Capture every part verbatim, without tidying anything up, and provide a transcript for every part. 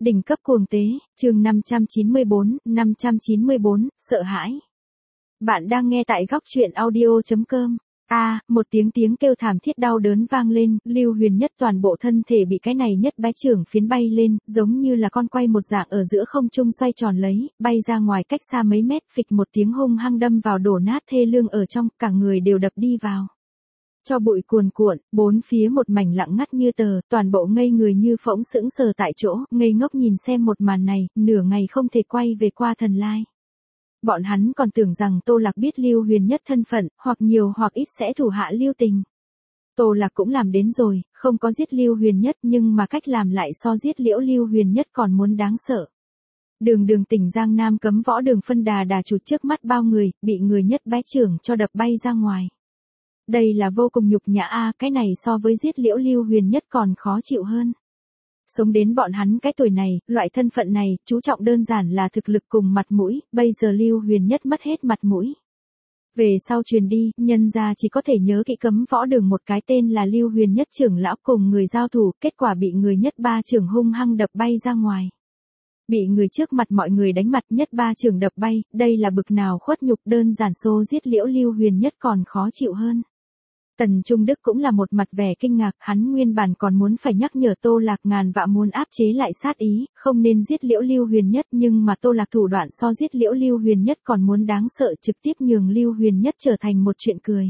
Đỉnh cấp cuồng tế, chương năm trăm chín mươi bốn, năm trăm chín mươi bốn, sợ hãi. Bạn đang nghe tại góc truyện audio chấm com. A, à, một tiếng tiếng kêu thảm thiết đau đớn vang lên, Lưu Huyền Nhất toàn bộ thân thể bị cái này nhất bái trưởng phiến bay lên, giống như là con quay một dạng ở giữa không trung xoay tròn lấy, bay ra ngoài cách xa mấy mét, phịch một tiếng hung hăng đâm vào đổ nát thê lương ở trong, cả người đều đập đi vào. Cho bụi cuồn cuộn, bốn phía một mảnh lặng ngắt như tờ, toàn bộ ngây người như phỗng sững sờ tại chỗ, ngây ngốc nhìn xem một màn này, nửa ngày không thể quay về qua thần lai. Bọn hắn còn tưởng rằng Tô Lạc biết Lưu Huyền Nhất thân phận, hoặc nhiều hoặc ít sẽ thủ hạ lưu tình. Tô Lạc cũng làm đến rồi, không có giết Lưu Huyền Nhất nhưng mà cách làm lại so giết liễu Lưu Huyền Nhất còn muốn đáng sợ. Đường đường tỉnh Giang Nam cấm võ đường phân đà đà chụt trước mắt bao người, bị người nhất bái trưởng cho đập bay ra ngoài. Đây là vô cùng nhục nhã a, cái này so với giết liễu Lưu Huyền Nhất còn khó chịu hơn. Sống đến bọn hắn cái tuổi này, loại thân phận này, chú trọng đơn giản là thực lực cùng mặt mũi, bây giờ Lưu Huyền Nhất mất hết mặt mũi. Về sau truyền đi, nhân gia chỉ có thể nhớ kỹ cấm võ đường một cái tên là Lưu Huyền Nhất trưởng lão cùng người giao thủ, kết quả bị người nhất ba trưởng hung hăng đập bay ra ngoài. Bị người trước mặt mọi người đánh mặt nhất ba trưởng đập bay, đây là bực nào khuất nhục, đơn giản xô giết liễu Lưu Huyền Nhất còn khó chịu hơn. Tần Trung Đức cũng là một mặt vẻ kinh ngạc, hắn nguyên bản còn muốn phải nhắc nhở Tô Lạc ngàn vạn muốn áp chế lại sát ý, không nên giết liễu Lưu Huyền Nhất, nhưng mà Tô Lạc thủ đoạn so giết liễu Lưu Huyền Nhất còn muốn đáng sợ, trực tiếp nhường Lưu Huyền Nhất trở thành một chuyện cười.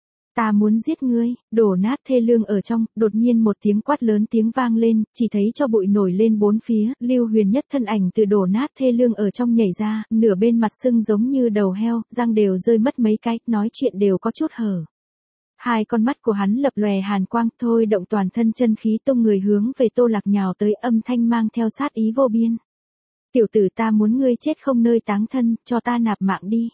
Ta muốn giết ngươi, đổ nát thê lương ở trong, đột nhiên một tiếng quát lớn tiếng vang lên, chỉ thấy cho bụi nổi lên bốn phía, Lưu Huyền Nhất thân ảnh từ đổ nát thê lương ở trong nhảy ra, nửa bên mặt sưng giống như đầu heo, răng đều rơi mất mấy cái, nói chuyện đều có chút hở. Hai con mắt của hắn lập lòe hàn quang, thôi động toàn thân chân khí tung người hướng về Tô Lạc nhào tới, âm thanh mang theo sát ý vô biên. Tiểu tử, ta muốn ngươi chết không nơi táng thân, cho ta nạp mạng đi.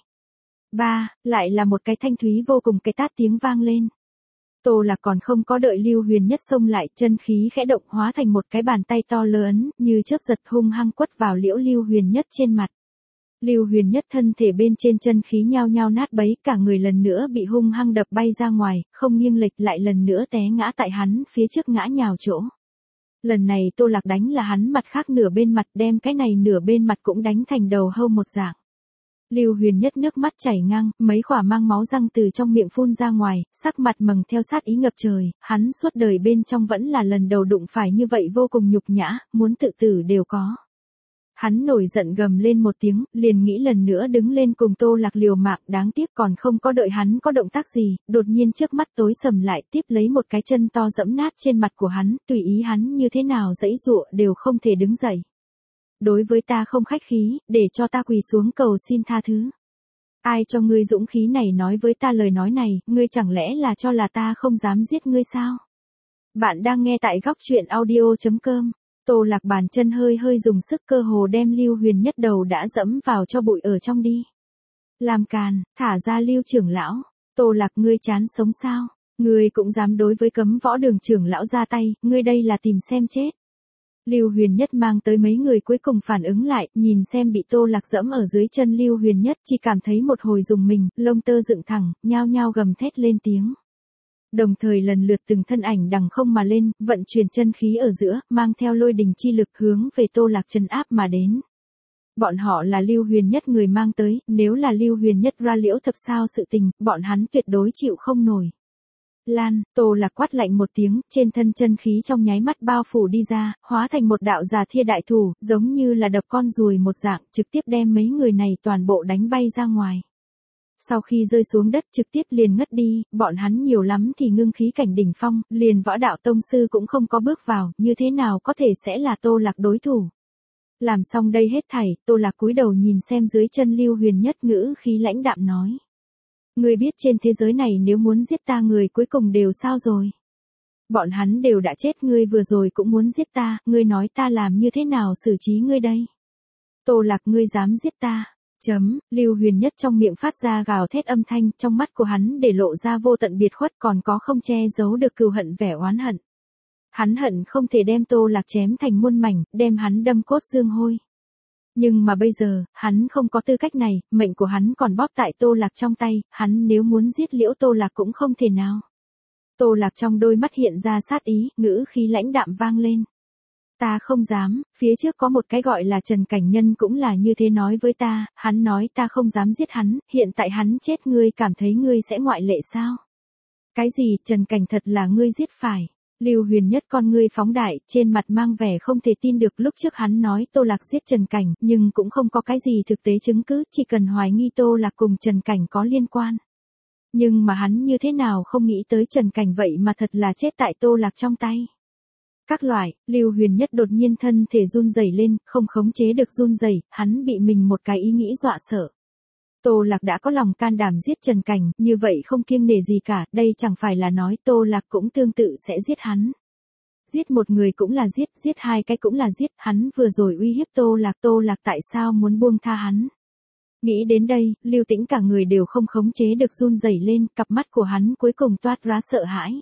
Ba, lại là một cái thanh thúy vô cùng cái tát tiếng vang lên. Tô Lạc còn không có đợi Lưu Huyền Nhất xông lại, chân khí khẽ động hóa thành một cái bàn tay to lớn, như chớp giật hung hăng quất vào liễu Lưu Huyền Nhất trên mặt. Lưu Huyền Nhất thân thể bên trên chân khí nhao nhao nát bấy, cả người lần nữa bị hung hăng đập bay ra ngoài, không nghiêng lệch lại lần nữa té ngã tại hắn phía trước ngã nhào chỗ. Lần này Tô Lạc đánh là hắn mặt khác nửa bên mặt, đem cái này nửa bên mặt cũng đánh thành đầu hâu một dạng. Lưu Huyền Nhất nước mắt chảy ngang, mấy khỏa mang máu răng từ trong miệng phun ra ngoài, sắc mặt mừng theo sát ý ngập trời, hắn suốt đời bên trong vẫn là lần đầu đụng phải như vậy vô cùng nhục nhã, muốn tự tử đều có. Hắn nổi giận gầm lên một tiếng, liền nghĩ lần nữa đứng lên cùng Tô Lạc liều mạng, đáng tiếc còn không có đợi hắn có động tác gì, đột nhiên trước mắt tối sầm lại, tiếp lấy một cái chân to dẫm nát trên mặt của hắn, tùy ý hắn như thế nào giãy giụa đều không thể đứng dậy. Đối với ta không khách khí, để cho ta quỳ xuống cầu xin tha thứ. Ai cho ngươi dũng khí này nói với ta lời nói này, ngươi chẳng lẽ là cho là ta không dám giết ngươi sao? Bạn đang nghe tại góc truyện audio chấm com. Tô Lạc bàn chân hơi hơi dùng sức, cơ hồ đem Lưu Huyền Nhất đầu đã dẫm vào cho bụi ở trong đi. Làm càn, thả ra Lưu trưởng lão. Tô Lạc, ngươi chán sống sao? Ngươi cũng dám đối với cấm võ đường trưởng lão ra tay, ngươi đây là tìm xem chết. Lưu Huyền Nhất mang tới mấy người cuối cùng phản ứng lại, nhìn xem bị Tô Lạc dẫm ở dưới chân Lưu Huyền Nhất, chỉ cảm thấy một hồi rùng mình, lông tơ dựng thẳng, nhao nhao gầm thét lên tiếng. Đồng thời lần lượt từng thân ảnh đằng không mà lên, vận chuyển chân khí ở giữa, mang theo lôi đình chi lực hướng về Tô Lạc trấn áp mà đến. Bọn họ là Lưu Huyền Nhất người mang tới, nếu là Lưu Huyền Nhất ra liễu thập sao sự tình, bọn hắn tuyệt đối chịu không nổi. Lan, Tô Lạc quát lạnh một tiếng, trên thân chân khí trong nháy mắt bao phủ đi ra, hóa thành một đạo già thia đại thủ, giống như là đập con ruồi một dạng, trực tiếp đem mấy người này toàn bộ đánh bay ra ngoài. Sau khi rơi xuống đất trực tiếp liền ngất đi, bọn hắn nhiều lắm thì ngưng khí cảnh đỉnh phong, liền võ đạo tông sư cũng không có bước vào, như thế nào có thể sẽ là Tô Lạc đối thủ. Làm xong đây hết thảy, Tô Lạc cúi đầu nhìn xem dưới chân Lưu Huyền Nhất, ngữ khí lãnh đạm nói. Ngươi biết trên thế giới này nếu muốn giết ta người cuối cùng đều sao rồi? Bọn hắn đều đã chết, ngươi vừa rồi cũng muốn giết ta, ngươi nói ta làm như thế nào xử trí ngươi đây? Tô Lạc, ngươi dám giết ta? Chấm, Lưu Huyền Nhất trong miệng phát ra gào thét âm thanh, trong mắt của hắn để lộ ra vô tận biệt khuất, còn có không che giấu được cừu hận vẻ oán hận. Hắn hận không thể đem Tô Lạc chém thành muôn mảnh, đem hắn đâm cốt xương hôi. Nhưng mà bây giờ, hắn không có tư cách này, mệnh của hắn còn bóp tại Tô Lạc trong tay, hắn nếu muốn giết liễu Tô Lạc cũng không thể nào. Tô Lạc trong đôi mắt hiện ra sát ý, ngữ khí lãnh đạm vang lên. Ta không dám, phía trước có một cái gọi là Trần Cảnh Nhân cũng là như thế nói với ta, hắn nói ta không dám giết hắn, hiện tại hắn chết ngươi cảm thấy ngươi sẽ ngoại lệ sao? Cái gì, Trần Cảnh thật là ngươi giết phải? Lưu Huyền Nhất con ngươi phóng đại, trên mặt mang vẻ không thể tin được, lúc trước hắn nói Tô Lạc giết Trần Cảnh, nhưng cũng không có cái gì thực tế chứng cứ, chỉ cần hoài nghi Tô Lạc cùng Trần Cảnh có liên quan. Nhưng mà hắn như thế nào không nghĩ tới Trần Cảnh vậy mà thật là chết tại Tô Lạc trong tay. Các loại, Lưu Huyền Nhất đột nhiên thân thể run rẩy lên, không khống chế được run rẩy, hắn bị mình một cái ý nghĩ dọa sợ. Tô Lạc đã có lòng can đảm giết Trần Cảnh, như vậy không kiêng nể gì cả, đây chẳng phải là nói Tô Lạc cũng tương tự sẽ giết hắn. Giết một người cũng là giết, giết hai cái cũng là giết, hắn vừa rồi uy hiếp Tô Lạc, Tô Lạc tại sao muốn buông tha hắn? Nghĩ đến đây, Lưu Tĩnh cả người đều không khống chế được run rẩy lên, cặp mắt của hắn cuối cùng toát ra sợ hãi.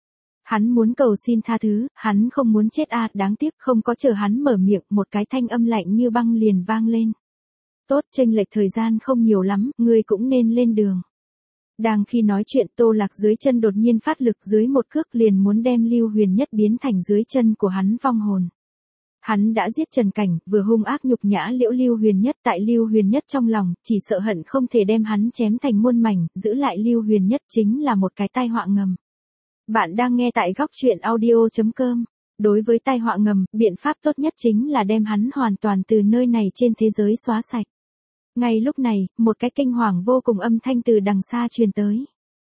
Hắn muốn cầu xin tha thứ, hắn không muốn chết a, à, đáng tiếc không có chờ hắn mở miệng, một cái thanh âm lạnh như băng liền vang lên. Tốt, chênh lệch thời gian không nhiều lắm, ngươi cũng nên lên đường. Đang khi nói chuyện, Tô Lạc dưới chân đột nhiên phát lực, dưới một cước liền muốn đem Lưu Huyền Nhất biến thành dưới chân của hắn vong hồn. Hắn đã giết Trần Cảnh, vừa hung ác nhục nhã liễu Lưu Huyền Nhất, tại Lưu Huyền Nhất trong lòng, chỉ sợ hận không thể đem hắn chém thành muôn mảnh, giữ lại Lưu Huyền Nhất chính là một cái tai họa ngầm. Bạn đang nghe tại góc truyện audio chấm com. Đối với tai họa ngầm, biện pháp tốt nhất chính là đem hắn hoàn toàn từ nơi này trên thế giới xóa sạch. Ngay lúc này, một cái kinh hoàng vô cùng âm thanh từ đằng xa truyền tới.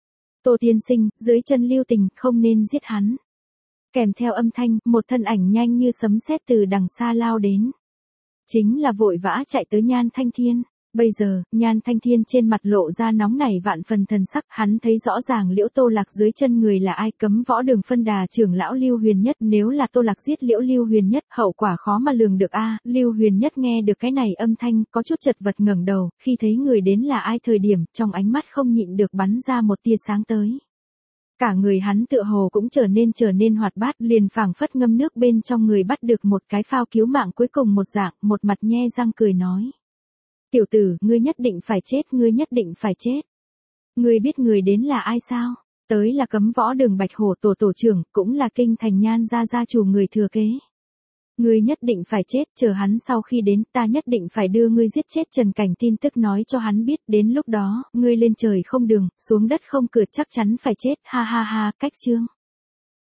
Tô tiên sinh, dưới chân Lưu Tình, không nên giết hắn. Kèm theo âm thanh, một thân ảnh nhanh như sấm sét từ đằng xa lao đến. Chính là vội vã chạy tới Nhan Thanh Thiên. Bây giờ, Nhan Thanh Thiên trên mặt lộ ra nóng nảy vạn phần thần sắc, hắn thấy rõ ràng Liễu Tô Lạc dưới chân người là ai, Cấm Võ Đường phân đà trưởng lão Lưu Huyền Nhất, nếu là Tô Lạc giết Liễu Lưu Huyền Nhất, hậu quả khó mà lường được a. À, Lưu Huyền Nhất nghe được cái này âm thanh, có chút chật vật ngẩng đầu, khi thấy người đến là ai thời điểm, trong ánh mắt không nhịn được bắn ra một tia sáng tới. Cả người hắn tựa hồ cũng trở nên trở nên hoạt bát, liền phảng phất ngâm nước bên trong người bắt được một cái phao cứu mạng cuối cùng một dạng, một mặt nhe răng cười nói. Tiểu tử, ngươi nhất định phải chết, ngươi nhất định phải chết. Ngươi biết người đến là ai sao? Tới là Cấm Võ Đường Bạch Hổ tổ tổ trưởng, cũng là kinh thành Nhan gia gia chủ người thừa kế. Ngươi nhất định phải chết, chờ hắn sau khi đến, ta nhất định phải đưa ngươi giết chết Trần Cảnh, tin tức nói cho hắn biết, đến lúc đó, ngươi lên trời không đường, xuống đất không cửa, chắc chắn phải chết, ha ha ha, cách chương.